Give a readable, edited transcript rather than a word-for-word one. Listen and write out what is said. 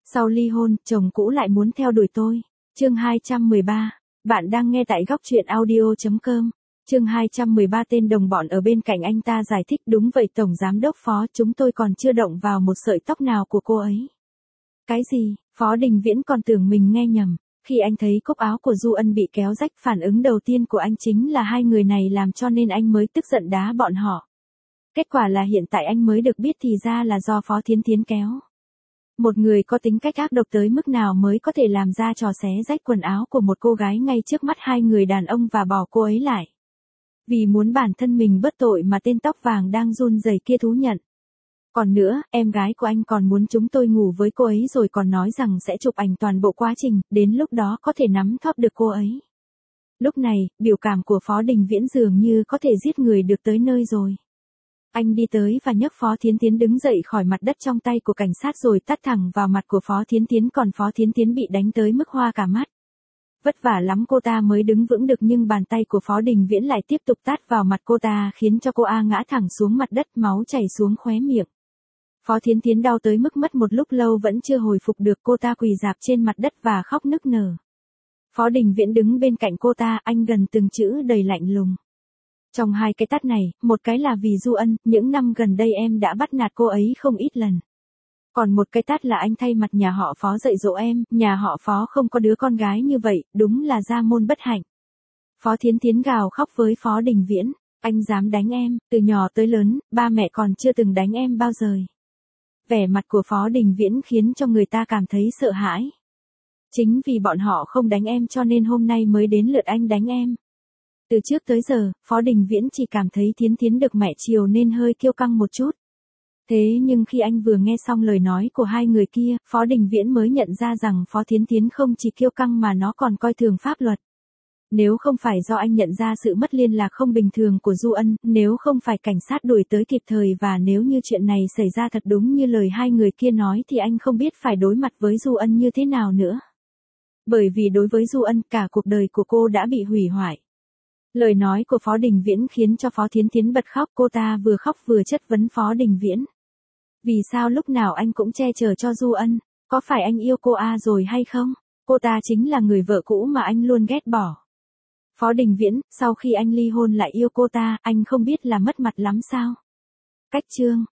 Sau ly hôn, chồng cũ lại muốn theo đuổi tôi. Chương 213. Bạn đang nghe tại góc truyện audio.com. Chương 213. Tên đồng bọn ở bên cạnh anh ta giải thích, đúng vậy Tổng Giám đốc Phó, chúng tôi còn chưa động vào một sợi tóc nào của cô ấy. Cái gì? Phó Đình Viễn còn tưởng mình nghe nhầm. Khi anh thấy cúc áo của Du Ân bị kéo rách, phản ứng đầu tiên của anh chính là hai người này làm cho nên anh mới tức giận đá bọn họ. Kết quả là hiện tại anh mới được biết thì ra là do Phó Thiến Thiến kéo. Một người có tính cách ác độc tới mức nào mới có thể làm ra trò xé rách quần áo của một cô gái ngay trước mắt hai người đàn ông và bỏ cô ấy lại. Vì muốn bản thân mình bớt tội mà tên tóc vàng đang run rẩy kia thú nhận. Còn nữa, em gái của anh còn muốn chúng tôi ngủ với cô ấy rồi còn nói rằng sẽ chụp ảnh toàn bộ quá trình, đến lúc đó có thể nắm thóp được cô ấy. Lúc này, biểu cảm của Phó Đình Viễn dường như có thể giết người được tới nơi rồi. Anh đi tới và nhấc Phó Thiến Thiến đứng dậy khỏi mặt đất trong tay của cảnh sát rồi tát thẳng vào mặt của Phó Thiến Thiến, còn Phó Thiến Thiến bị đánh tới mức hoa cả mắt. Vất vả lắm cô ta mới đứng vững được nhưng bàn tay của Phó Đình Viễn lại tiếp tục tát vào mặt cô ta khiến cho cô ngã thẳng xuống mặt đất, máu chảy xuống khóe miệng. Phó Thiến Thiến đau tới mức mất một lúc lâu vẫn chưa hồi phục được, cô ta quỳ rạp trên mặt đất và khóc nức nở. Phó Đình Viễn đứng bên cạnh cô ta, anh gần từng chữ đầy lạnh lùng. Trong hai cái tát này, một cái là vì Du Ân, những năm gần đây em đã bắt nạt cô ấy không ít lần. Còn một cái tát là anh thay mặt nhà họ Phó dạy dỗ em, nhà họ Phó không có đứa con gái như vậy, đúng là gia môn bất hạnh. Phó Thiến Thiến gào khóc với Phó Đình Viễn, anh dám đánh em, từ nhỏ tới lớn, ba mẹ còn chưa từng đánh em bao giờ. Vẻ mặt của Phó Đình Viễn khiến cho người ta cảm thấy sợ hãi. Chính vì bọn họ không đánh em cho nên hôm nay mới đến lượt anh đánh em. Từ trước tới giờ, Phó Đình Viễn chỉ cảm thấy Thiến Thiến được mẹ chiều nên hơi kiêu căng một chút. Thế nhưng khi anh vừa nghe xong lời nói của hai người kia, Phó Đình Viễn mới nhận ra rằng Phó Thiến Thiến không chỉ kiêu căng mà nó còn coi thường pháp luật. Nếu không phải do anh nhận ra sự mất liên lạc không bình thường của Du Ân, nếu không phải cảnh sát đuổi tới kịp thời và nếu như chuyện này xảy ra thật đúng như lời hai người kia nói thì anh không biết phải đối mặt với Du Ân như thế nào nữa. Bởi vì đối với Du Ân, cả cuộc đời của cô đã bị hủy hoại. Lời nói của Phó Đình Viễn khiến cho Phó Thiến Thiến bật khóc, cô ta vừa khóc vừa chất vấn Phó Đình Viễn. Vì sao lúc nào anh cũng che chở cho Du Ân, có phải anh yêu cô rồi hay không? Cô ta chính là người vợ cũ mà anh luôn ghét bỏ. Phó Đình Viễn, sau khi anh ly hôn lại yêu cô ta, anh không biết là mất mặt lắm sao? Cách chương